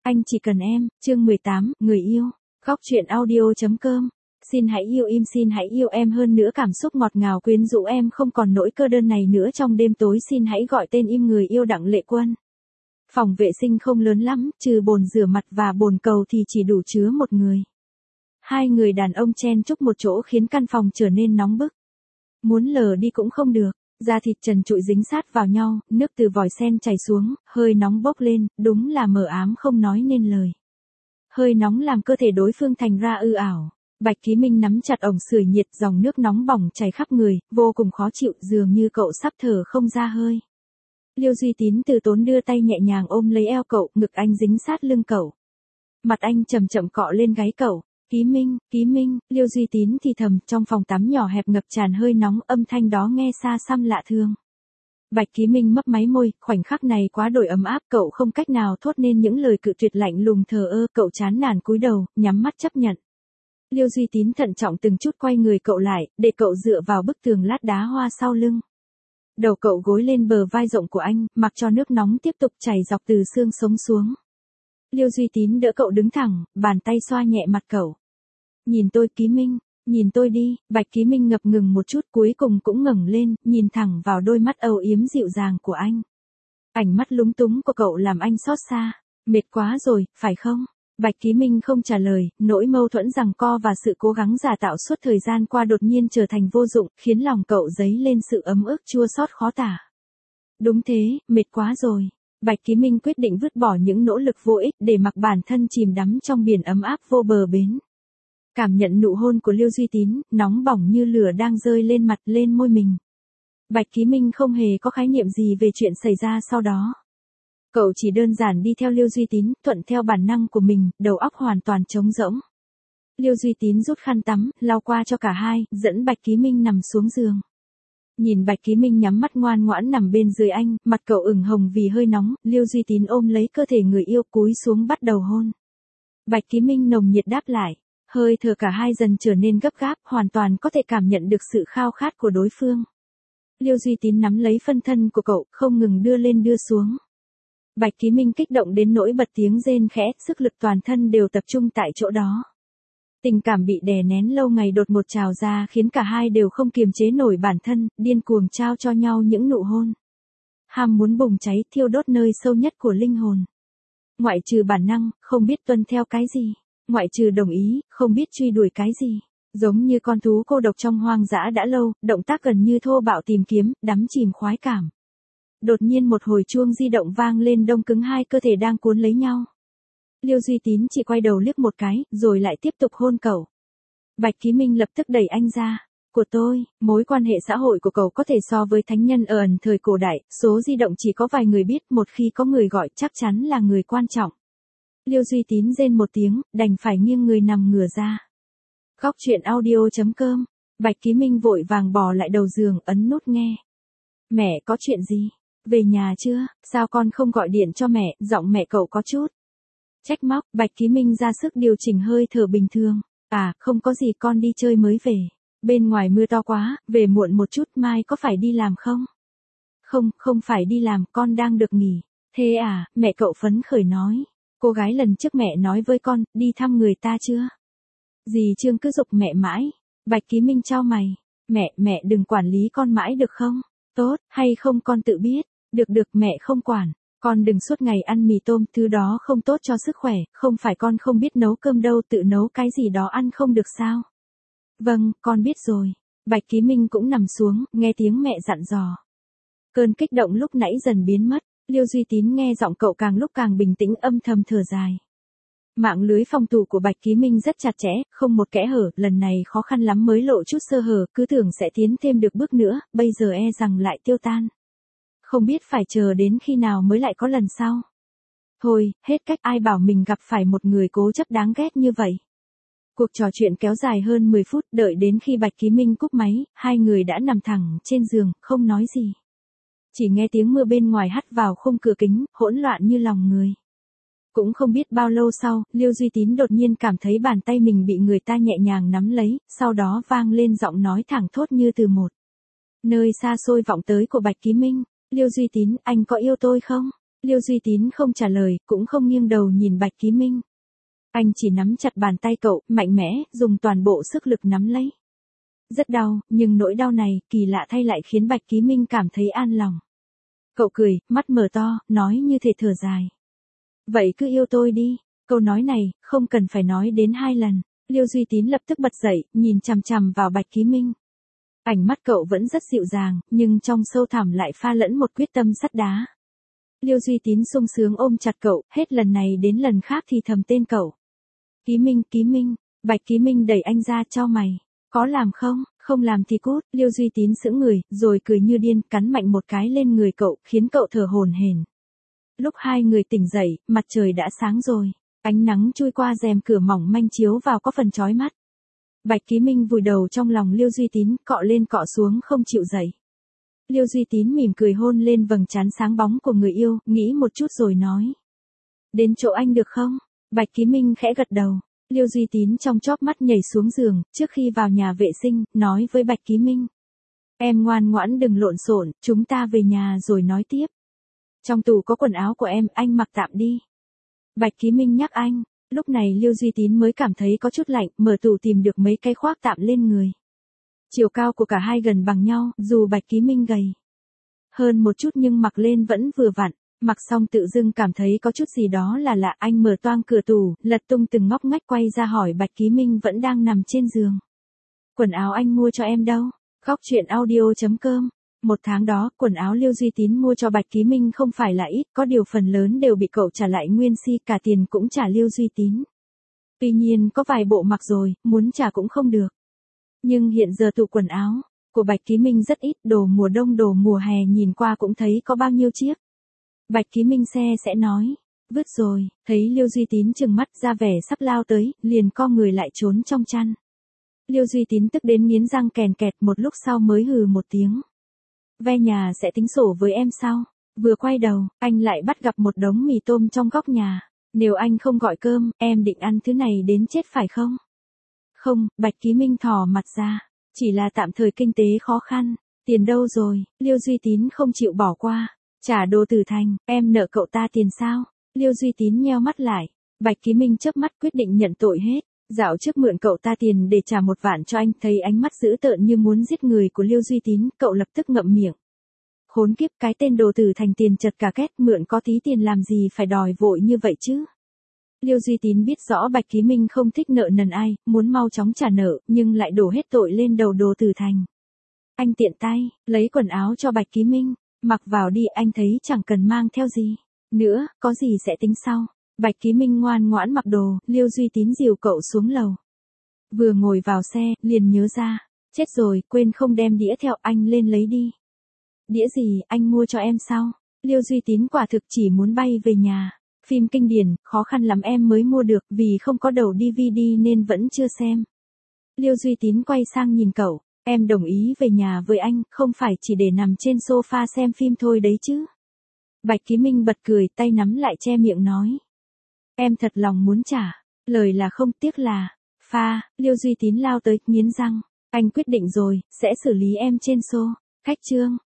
Anh chỉ cần em, chương 18, người yêu. Góc truyện audio.com. Xin hãy yêu im, xin hãy yêu em hơn nữa, cảm xúc ngọt ngào quyến rũ em không còn nỗi cô đơn này nữa trong đêm tối, xin hãy gọi tên im người yêu Đặng Lệ Quân. Phòng vệ sinh không lớn lắm, trừ bồn rửa mặt và bồn cầu thì chỉ đủ chứa một người. Hai người đàn ông chen chúc một chỗ khiến căn phòng trở nên nóng bức. Muốn lờ đi cũng không được, da thịt trần trụi dính sát vào nhau, nước từ vòi sen chảy xuống, hơi nóng bốc lên, đúng là mờ ám không nói nên lời. Hơi nóng làm cơ thể đối phương thành ra ư ảo. Bạch Ký Minh nắm chặt ổng sưởi nhiệt, dòng nước nóng bỏng chảy khắp người, vô cùng khó chịu, dường như cậu sắp thở không ra hơi. Liêu Duy Tín từ tốn đưa tay nhẹ nhàng ôm lấy eo cậu, ngực anh dính sát lưng cậu. Mặt anh chậm chậm cọ lên gáy cậu. Ký Minh, Liêu Duy Tín thì thầm, trong phòng tắm nhỏ hẹp ngập tràn hơi nóng, âm thanh đó nghe xa xăm lạ thường. Bạch Ký Minh mấp máy môi, khoảnh khắc này quá đổi ấm áp, cậu không cách nào thốt nên những lời cự tuyệt, lạnh lùng thờ ơ, cậu chán nản cúi đầu, nhắm mắt chấp nhận. Liêu Duy Tín thận trọng từng chút quay người cậu lại, để cậu dựa vào bức tường lát đá hoa sau lưng. Đầu cậu gối lên bờ vai rộng của anh, mặc cho nước nóng tiếp tục chảy dọc từ xương sống xuống. Liêu Duy Tín đỡ cậu đứng thẳng, bàn tay xoa nhẹ mặt cậu. Nhìn tôi Ký Minh, nhìn tôi đi. Bạch Ký Minh ngập ngừng một chút, cuối cùng cũng ngẩng lên, nhìn thẳng vào đôi mắt âu yếm dịu dàng của anh. Ánh mắt lúng túng của cậu làm anh xót xa. Mệt quá rồi, phải không? Bạch Ký Minh không trả lời, nỗi mâu thuẫn giằng co và sự cố gắng giả tạo suốt thời gian qua đột nhiên trở thành vô dụng, khiến lòng cậu dấy lên sự ấm ức chua xót khó tả. Đúng thế, mệt quá rồi. Bạch Ký Minh quyết định vứt bỏ những nỗ lực vô ích để mặc bản thân chìm đắm trong biển ấm áp vô bờ bến. Cảm nhận nụ hôn của Liêu Duy Tín, nóng bỏng như lửa đang rơi lên mặt, lên môi mình. Bạch Ký Minh không hề có khái niệm gì về chuyện xảy ra sau đó. Cậu chỉ đơn giản đi theo Liêu Duy Tín, thuận theo bản năng của mình, đầu óc hoàn toàn trống rỗng. Liêu Duy Tín rút khăn tắm, lau qua cho cả hai, dẫn Bạch Ký Minh nằm xuống giường. Nhìn Bạch Ký Minh nhắm mắt ngoan ngoãn nằm bên dưới anh, mặt cậu ửng hồng vì hơi nóng, Liêu Duy Tín ôm lấy cơ thể người yêu cúi xuống bắt đầu hôn. Bạch Ký Minh nồng nhiệt đáp lại, hơi thở cả hai dần trở nên gấp gáp, hoàn toàn có thể cảm nhận được sự khao khát của đối phương. Liêu Duy Tín nắm lấy phân thân của cậu, không ngừng đưa lên đưa xuống. Bạch Ký Minh kích động đến nỗi bật tiếng rên khẽ, sức lực toàn thân đều tập trung tại chỗ đó. Tình cảm bị đè nén lâu ngày đột ngột trào ra khiến cả hai đều không kiềm chế nổi bản thân, điên cuồng trao cho nhau những nụ hôn. Ham muốn bùng cháy thiêu đốt nơi sâu nhất của linh hồn. Ngoại trừ bản năng, không biết tuân theo cái gì. Ngoại trừ đồng ý, không biết truy đuổi cái gì. Giống như con thú cô độc trong hoang dã đã lâu, động tác gần như thô bạo tìm kiếm, đắm chìm khoái cảm. Đột nhiên một hồi chuông di động vang lên, đông cứng hai cơ thể đang cuốn lấy nhau. Liêu Duy Tín chỉ quay đầu liếc một cái, rồi lại tiếp tục hôn cậu. Bạch Ký Minh lập tức đẩy anh ra. Của tôi, mối quan hệ xã hội của cậu có thể so với thánh nhân ở ẩn thời cổ đại, số di động chỉ có vài người biết, một khi có người gọi chắc chắn là người quan trọng. Liêu Duy Tín rên một tiếng, đành phải nghiêng người nằm ngửa ra. Góc truyện audio.com. Bạch Ký Minh vội vàng bò lại đầu giường, ấn nút nghe. Mẹ có chuyện gì? Về nhà chưa? Sao con không gọi điện cho mẹ? Giọng mẹ cậu có chút trách móc. Bạch Ký Minh ra sức điều chỉnh hơi thở bình thường. À, không có gì, con đi chơi mới về. Bên ngoài mưa to quá, về muộn một chút, mai có phải đi làm không? Không phải đi làm, con đang được nghỉ. Thế à, mẹ cậu phấn khởi nói. Cô gái lần trước mẹ nói với con, đi thăm người ta chưa? Dì Trương cứ giục mẹ mãi. Bạch Ký Minh chau mày. Mẹ đừng quản lý con mãi được không? Tốt, hay không con tự biết. Được mẹ không quản. Con đừng suốt ngày ăn mì tôm, thứ đó không tốt cho sức khỏe, không phải con không biết nấu cơm đâu, tự nấu cái gì đó ăn không được sao? Vâng, con biết rồi. Bạch Ký Minh cũng nằm xuống, nghe tiếng mẹ dặn dò. Cơn kích động lúc nãy dần biến mất, Liêu Duy Tín nghe giọng cậu càng lúc càng bình tĩnh, âm thầm thở dài. Mạng lưới phòng thủ của Bạch Ký Minh rất chặt chẽ, không một kẽ hở, lần này khó khăn lắm mới lộ chút sơ hở, cứ tưởng sẽ tiến thêm được bước nữa, bây giờ e rằng lại tiêu tan. Không biết phải chờ đến khi nào mới lại có lần sau. Thôi, hết cách, ai bảo mình gặp phải một người cố chấp đáng ghét như vậy. Cuộc trò chuyện kéo dài hơn 10 phút, đợi đến khi Bạch Ký Minh cúp máy, hai người đã nằm thẳng trên giường, không nói gì. Chỉ nghe tiếng mưa bên ngoài hắt vào khung cửa kính, hỗn loạn như lòng người. Cũng không biết bao lâu sau, Liêu Duy Tín đột nhiên cảm thấy bàn tay mình bị người ta nhẹ nhàng nắm lấy, sau đó vang lên giọng nói thẳng thốt như từ một nơi xa xôi vọng tới của Bạch Ký Minh. Liêu Duy Tín, anh có yêu tôi không? Liêu Duy Tín không trả lời, cũng không nghiêng đầu nhìn Bạch Ký Minh. Anh chỉ nắm chặt bàn tay cậu, mạnh mẽ, dùng toàn bộ sức lực nắm lấy. Rất đau, nhưng nỗi đau này, kỳ lạ thay lại khiến Bạch Ký Minh cảm thấy an lòng. Cậu cười, mắt mở to, nói như thể thở dài. Vậy cứ yêu tôi đi. Câu nói này, không cần phải nói đến 2 lần. Liêu Duy Tín lập tức bật dậy, nhìn chằm chằm vào Bạch Ký Minh. Ánh mắt cậu vẫn rất dịu dàng, nhưng trong sâu thẳm lại pha lẫn một quyết tâm sắt đá. Liêu Duy Tín sung sướng ôm chặt cậu, hết lần này đến lần khác thì thầm tên cậu. Ký Minh, Bạch Ký Minh đẩy anh ra, chau mày. Có làm không? Không làm thì cút. Liêu Duy Tín sững người, rồi cười như điên, cắn mạnh một cái lên người cậu, khiến cậu thở hổn hển. Lúc hai người tỉnh dậy, mặt trời đã sáng rồi. Ánh nắng chui qua rèm cửa mỏng manh chiếu vào có phần chói mắt. Bạch Ký Minh vùi đầu trong lòng Liêu Duy Tín, cọ lên cọ xuống không chịu dậy. Liêu Duy Tín mỉm cười hôn lên vầng trán sáng bóng của người yêu, nghĩ một chút rồi nói. Đến chỗ anh được không? Bạch Ký Minh khẽ gật đầu. Liêu Duy Tín trong chóp mắt nhảy xuống giường, trước khi vào nhà vệ sinh, nói với Bạch Ký Minh. Em ngoan ngoãn đừng lộn xộn, chúng ta về nhà rồi nói tiếp. Trong tủ có quần áo của em, anh mặc tạm đi. Bạch Ký Minh nhắc anh. Lúc này Liêu Duy Tín mới cảm thấy có chút lạnh, mở tủ tìm được mấy cái khoác tạm lên người. Chiều cao của cả hai gần bằng nhau, dù Bạch Ký Minh gầy hơn một chút nhưng mặc lên vẫn vừa vặn. Mặc xong tự dưng cảm thấy có chút gì đó là lạ, anh mở toang cửa tủ, lật tung từng ngóc ngách quay ra hỏi Bạch Ký Minh vẫn đang nằm trên giường. Quần áo anh mua cho em đâu? Góc truyện audio.com. Một tháng đó, quần áo Liêu Duy Tín mua cho Bạch Ký Minh không phải là ít, có điều phần lớn đều bị cậu trả lại nguyên si, cả tiền cũng trả Liêu Duy Tín. Tuy nhiên có vài bộ mặc rồi, muốn trả cũng không được. Nhưng hiện giờ tủ quần áo của Bạch Ký Minh rất ít, đồ mùa đông đồ mùa hè nhìn qua cũng thấy có bao nhiêu chiếc. Bạch Ký Minh sẽ nói, vứt rồi, thấy Liêu Duy Tín trừng mắt ra vẻ sắp lao tới, liền co người lại trốn trong chăn. Liêu Duy Tín tức đến nghiến răng kèn kẹt, một lúc sau mới hừ một tiếng. Ve nhà sẽ tính sổ với em sao? Vừa quay đầu, anh lại bắt gặp một đống mì tôm trong góc nhà. Nếu anh không gọi cơm, em định ăn thứ này đến chết phải không? Không, Bạch Ký Minh thò mặt ra. Chỉ là tạm thời kinh tế khó khăn. Tiền đâu rồi? Liêu Duy Tín không chịu bỏ qua. Trả đồ từ thành, em nợ cậu ta tiền sao? Liêu Duy Tín nheo mắt lại. Bạch Ký Minh chớp mắt quyết định nhận tội hết. Dạo trước mượn cậu ta tiền để trả 1 vạn cho anh, thấy ánh mắt dữ tợn như muốn giết người của Liêu Duy Tín, cậu lập tức ngậm miệng. Khốn kiếp, cái tên đồ tử thành tiền chật cả két, mượn có tí tiền làm gì phải đòi vội như vậy chứ? Liêu Duy Tín biết rõ Bạch Ký Minh không thích nợ nần ai, muốn mau chóng trả nợ, nhưng lại đổ hết tội lên đầu đồ tử thành. Anh tiện tay, lấy quần áo cho Bạch Ký Minh, mặc vào đi, anh thấy chẳng cần mang theo gì nữa, có gì sẽ tính sau. Bạch Ký Minh ngoan ngoãn mặc đồ, Liêu Duy Tín dìu cậu xuống lầu. Vừa ngồi vào xe, liền nhớ ra. Chết rồi, quên không đem đĩa theo, anh lên lấy đi. Đĩa gì, anh mua cho em sao? Liêu Duy Tín quả thực chỉ muốn bay về nhà. Phim kinh điển, khó khăn lắm em mới mua được, vì không có đầu DVD nên vẫn chưa xem. Liêu Duy Tín quay sang nhìn cậu. Em đồng ý về nhà với anh, không phải chỉ để nằm trên sofa xem phim thôi đấy chứ. Bạch Ký Minh bật cười, tay nắm lại che miệng nói. Em thật lòng muốn trả. Lời là không, tiếc là. Liêu Duy Tín lao tới, nghiến răng. Anh quyết định rồi, sẽ xử lý em trên xô. Khách trương.